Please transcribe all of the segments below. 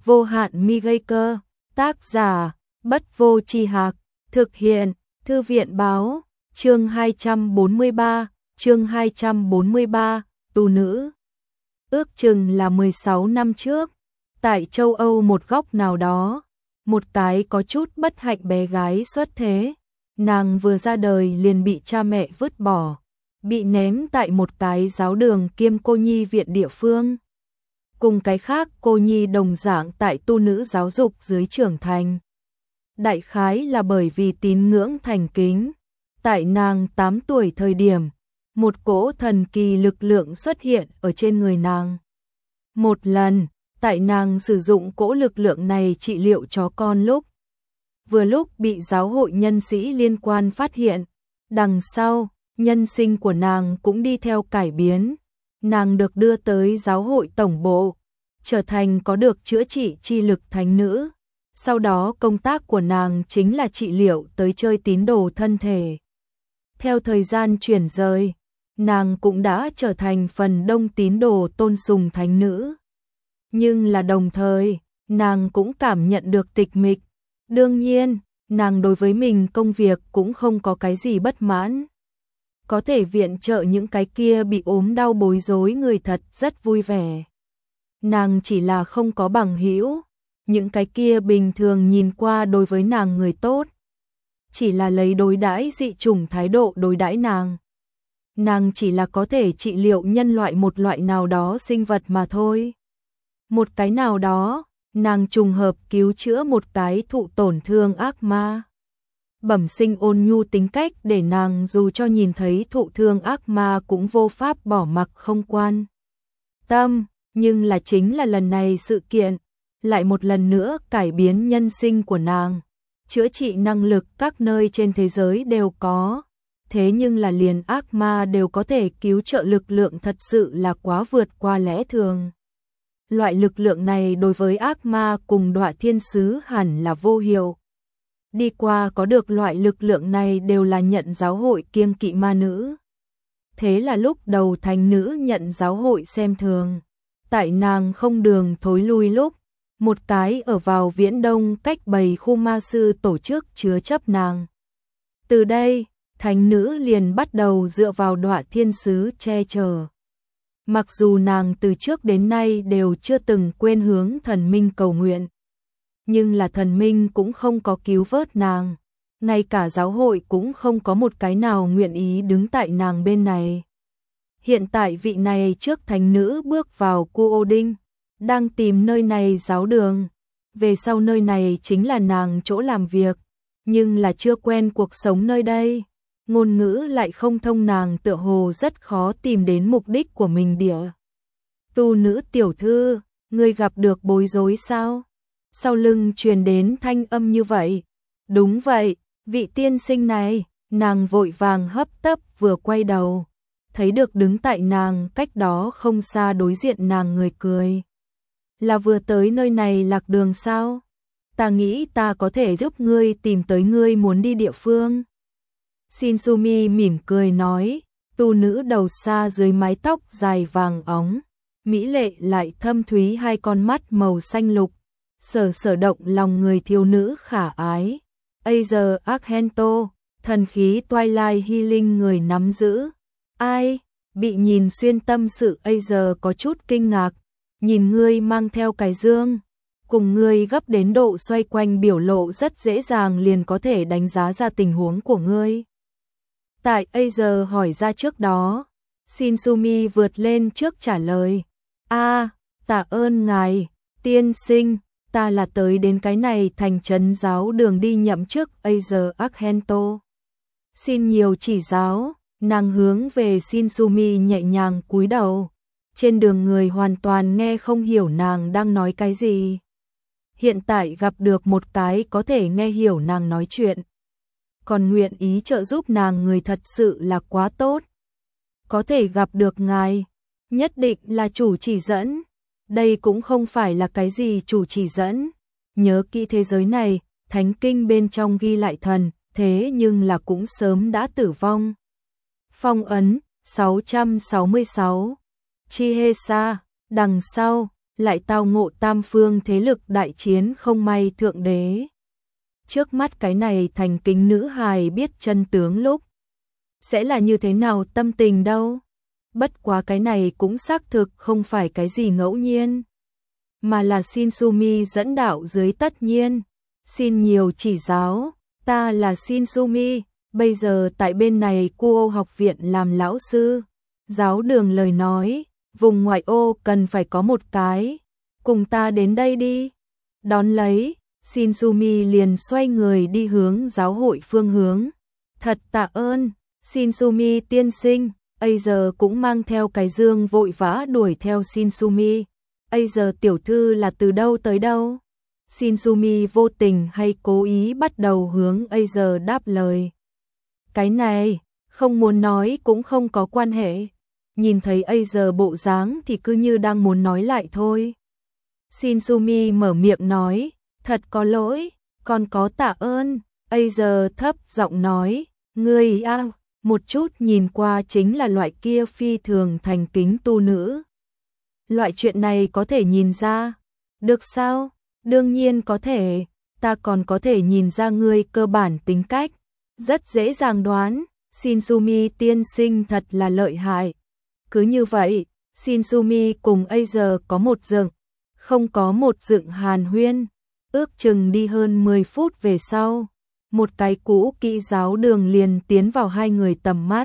Vô hạn mi gây cơ, tác giả, Bất Vô Tri Hạc, thực hiện, Thư viện báo, chương 243, tu nữ. Ước chừng là 16 năm trước, tại châu Âu một góc nào đó, một cái có chút bất hạnh bé gái xuất thế, nàng vừa ra đời liền bị cha mẹ vứt bỏ, bị ném tại một cái giáo đường kiêm cô nhi viện địa phương. Cùng cái khác cô nhi đồng dạng tại tu nữ giáo dục dưới trưởng thành. Đại khái là bởi vì tín ngưỡng thành kính, tại nàng 8 tuổi thời điểm, một cỗ thần kỳ lực lượng xuất hiện ở trên người nàng. Một lần, tại nàng sử dụng cỗ lực lượng này trị liệu chó con vừa lúc bị giáo hội nhân sĩ liên quan phát hiện, đằng sau, nhân sinh của nàng cũng đi theo cải biến. Nàng được đưa tới giáo hội tổng bộ, trở thành có được chữa trị chi lực thánh nữ. Sau đó công tác của nàng chính là trị liệu tới chơi tín đồ thân thể. Theo thời gian chuyển rời, nàng cũng đã trở thành phần đông tín đồ tôn sùng thánh nữ. Nhưng là đồng thời, nàng cũng cảm nhận được tịch mịch. Đương nhiên, nàng đối với mình công việc cũng không có cái gì bất mãn. Có thể viện trợ những cái kia bị ốm đau bối rối người thật rất vui vẻ. Nàng chỉ là không có bằng hữu, những cái kia bình thường nhìn qua đối với nàng người tốt, chỉ là lấy đối đãi dị chủng thái độ đối đãi nàng. Nàng chỉ là có thể trị liệu nhân loại một loại nào đó sinh vật mà thôi. Một cái nào đó, nàng trùng hợp cứu chữa một cái thụ tổn thương ác ma. Bẩm sinh ôn nhu tính cách để nàng dù cho nhìn thấy thụ thương ác ma cũng vô pháp bỏ mặc không quan tâm, nhưng là chính là lần này sự kiện, lại một lần nữa cải biến nhân sinh của nàng. Chữa trị năng lực các nơi trên thế giới đều có, thế nhưng là liền ác ma đều có thể cứu trợ lực lượng thật sự là quá vượt qua lẽ thường. Loại lực lượng này đối với ác ma cùng đọa thiên sứ hẳn là vô hiệu. Đi qua có được loại lực lượng này đều là nhận giáo hội kiêng kỵ ma nữ. Thế là lúc đầu thánh nữ nhận giáo hội xem thường. Tại nàng không đường thối lui lúc, một cái ở vào Viễn Đông cách bầy khu ma sư tổ chức chứa chấp nàng. Từ đây, thánh nữ liền bắt đầu dựa vào đọa thiên sứ che chở. Mặc dù nàng từ trước đến nay đều chưa từng quên hướng thần minh cầu nguyện, nhưng là thần minh cũng không có cứu vớt nàng, ngay cả giáo hội cũng không có một cái nào nguyện ý đứng tại nàng bên này. Hiện tại vị này trước thánh nữ bước vào Cu Ô Đinh, đang tìm nơi này giáo đường, về sau nơi này chính là nàng chỗ làm việc, nhưng là chưa quen cuộc sống nơi đây, ngôn ngữ lại không thông, nàng tựa hồ rất khó tìm đến mục đích của mình địa. Tu nữ tiểu thư, ngươi gặp được bối rối sao? Sau lưng truyền đến thanh âm như vậy. Đúng vậy, vị tiên sinh này, nàng vội vàng hấp tấp vừa quay đầu, thấy được đứng tại nàng cách đó không xa đối diện nàng người cười. Là vừa tới nơi này lạc đường sao? Ta nghĩ ta có thể giúp ngươi tìm tới ngươi muốn đi địa phương. Shinsumi mỉm cười nói, tu nữ đầu xa dưới mái tóc dài vàng óng, mỹ lệ lại thâm thúy, hai con mắt màu xanh lục, sở động lòng người thiếu nữ khả ái. Aether Argento, thần khí Twilight Healing người nắm giữ. Ai? Bị nhìn xuyên tâm sự Aether có chút kinh ngạc, nhìn ngươi mang theo cái dương, cùng ngươi gấp đến độ xoay quanh biểu lộ rất dễ dàng liền có thể đánh giá ra tình huống của ngươi. Tại Aether hỏi ra trước đó, Shinsumi vượt lên trước trả lời. Tạ ơn ngài, tiên sinh, ta là tới đến cái này thành trấn giáo đường đi nhậm chức Aether Argento. Xin nhiều chỉ giáo, nàng hướng về Shinsumi nhẹ nhàng cúi đầu. Trên đường người hoàn toàn nghe không hiểu nàng đang nói cái gì. Hiện tại gặp được một cái có thể nghe hiểu nàng nói chuyện, còn nguyện ý trợ giúp nàng người thật sự là quá tốt. Có thể gặp được ngài, nhất định là chủ chỉ dẫn. Đây cũng không phải là cái gì chủ chỉ dẫn. Nhớ kỹ thế giới này, thánh kinh bên trong ghi lại thần, thế nhưng là cũng sớm đã tử vong. Phong ấn 666 Chihesa, đằng sau lại tao ngộ tam phương thế lực đại chiến không may thượng đế. Trước mắt cái này thành kính nữ hài biết chân tướng lúc sẽ là như thế nào tâm tình đâu. Bất quá cái này cũng xác thực không phải cái gì ngẫu nhiên, mà là Shinsumi dẫn đạo dưới tất nhiên. Xin nhiều chỉ giáo, ta là Shinsumi, bây giờ tại bên này Kuo học viện làm lão sư. Giáo đường lời nói, vùng ngoại ô cần phải có một cái, cùng ta đến đây đi. Đón lấy, Shinsumi liền xoay người đi hướng giáo hội phương hướng. Thật tạ ơn, Shinsumi tiên sinh. Giờ cũng mang theo cái dương vội vã đuổi theo Shinsumi. Giờ tiểu thư là từ đâu tới đâu? Shinsumi vô tình hay cố ý bắt đầu hướng giờ đáp lời. Cái này, không muốn nói cũng không có quan hệ. Nhìn thấy giờ bộ dáng thì cứ như đang muốn nói lại thôi. Shinsumi mở miệng nói, thật có lỗi, còn có tạ ơn. Giờ thấp giọng nói, ngươi một chút nhìn qua chính là loại kia phi thường thành kính tu nữ. Loại chuyện này có thể nhìn ra, được sao? Đương nhiên có thể, ta còn có thể nhìn ra ngươi cơ bản tính cách, rất dễ dàng đoán. Shinsumi tiên sinh thật là lợi hại. Cứ như vậy, Shinsumi cùng giờ có một dựng, không có một dựng hàn huyên, ước chừng đi hơn 10 phút về sau. Một cái cũ kỹ giáo đường liền tiến vào hai người tầm mắt.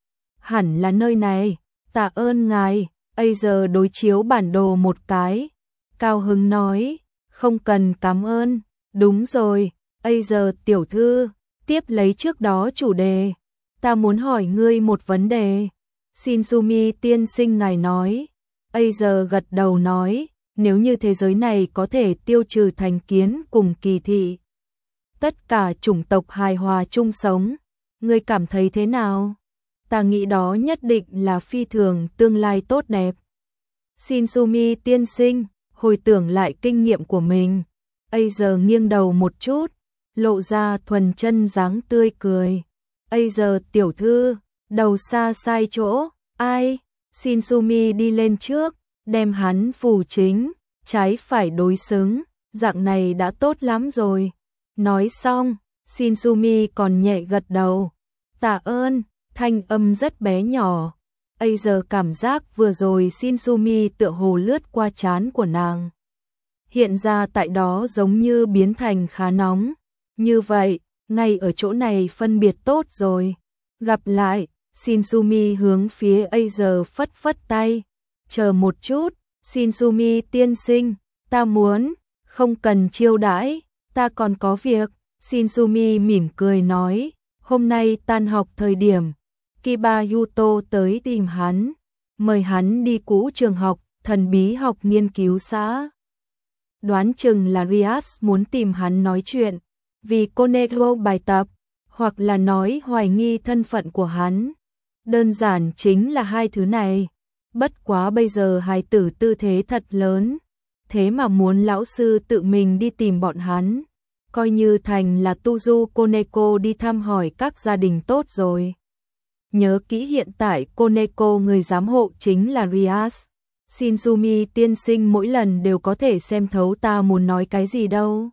Hẳn là nơi này, tạ ơn ngài. Giờ đối chiếu bản đồ một cái, cao hứng nói, không cần cảm ơn. Đúng rồi, giờ tiểu thư, tiếp lấy trước đó chủ đề, ta muốn hỏi ngươi một vấn đề. Shinsumi tiên sinh ngài nói. Giờ gật đầu nói, nếu như thế giới này có thể tiêu trừ thành kiến cùng kỳ thị, tất cả chủng tộc hài hòa chung sống, ngươi cảm thấy thế nào? Ta nghĩ đó nhất định là phi thường tương lai tốt đẹp. Shinsumi tiên sinh, hồi tưởng lại kinh nghiệm của mình. Giờ nghiêng đầu một chút, lộ ra thuần chân dáng tươi cười. Giờ tiểu thư, đầu xa sai chỗ, ai? Shinsumi đi lên trước, đem hắn phù chính, trái phải đối xứng, dạng này đã tốt lắm rồi. Nói xong, Shinsumi còn nhẹ gật đầu. Tạ ơn, thanh âm rất bé nhỏ. Giờ cảm giác vừa rồi Shinsumi tựa hồ lướt qua trán của nàng. Hiện ra tại đó giống như biến thành khá nóng. Như vậy, ngay ở chỗ này phân biệt tốt rồi. Gặp lại, Shinsumi hướng phía giờ phất phất tay. Chờ một chút, Shinsumi tiên sinh, ta muốn, không cần chiêu đãi, ta còn có việc. Shinsumi mỉm cười nói, hôm nay tan học thời điểm, Kiba Yuto tới tìm hắn, mời hắn đi cũ trường học, thần bí học nghiên cứu xã. Đoán chừng là Rias muốn tìm hắn nói chuyện, vì Konego bài tập, hoặc là nói hoài nghi thân phận của hắn. Đơn giản chính là hai thứ này. Bất quá bây giờ hài tử tư thế thật lớn, thế mà muốn lão sư tự mình đi tìm bọn hắn. Coi như thành là Tuzu Koneko đi thăm hỏi các gia đình tốt rồi. Nhớ kỹ hiện tại Koneko người giám hộ chính là Rias. Shinsumi tiên sinh mỗi lần đều có thể xem thấu ta muốn nói cái gì đâu.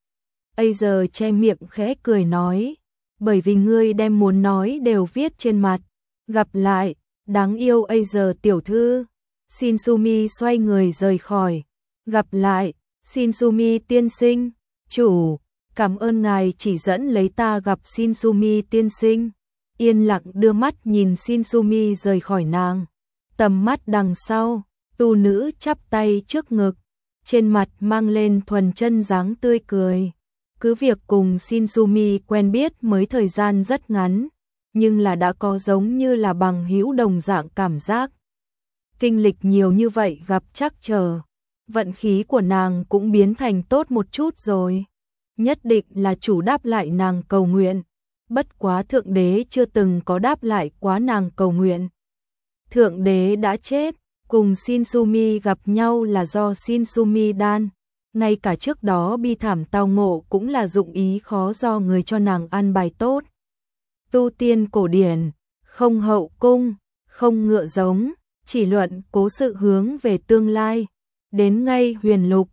Giờ che miệng khẽ cười nói, bởi vì ngươi đem muốn nói đều viết trên mặt. Gặp lại, đáng yêu giờ tiểu thư. Shinsumi xoay người rời khỏi. Gặp lại, Shinsumi tiên sinh. Chủ, cảm ơn ngài chỉ dẫn lấy ta gặp Shinsumi tiên sinh. Yên lặng đưa mắt nhìn Shinsumi rời khỏi nàng. Tầm mắt đằng sau, tu nữ chắp tay trước ngực, trên mặt mang lên thuần chân dáng tươi cười. Cứ việc cùng Shinsumi quen biết mới thời gian rất ngắn, nhưng là đã có giống như là bằng hữu đồng dạng cảm giác. Kinh lịch nhiều như vậy gặp trắc trở, vận khí của nàng cũng biến thành tốt một chút rồi. Nhất định là chủ đáp lại nàng cầu nguyện. Bất quá thượng đế chưa từng có đáp lại quá nàng cầu nguyện. Thượng đế đã chết, cùng Shinsumi gặp nhau là do Shinsumi đan. Ngay cả trước đó bi thảm tao ngộ cũng là dụng ý khó do người cho nàng ăn bài tốt. Tu tiên cổ điển, không hậu cung, không ngựa giống, chỉ luận cố sự hướng về tương lai. đến ngay huyền lục,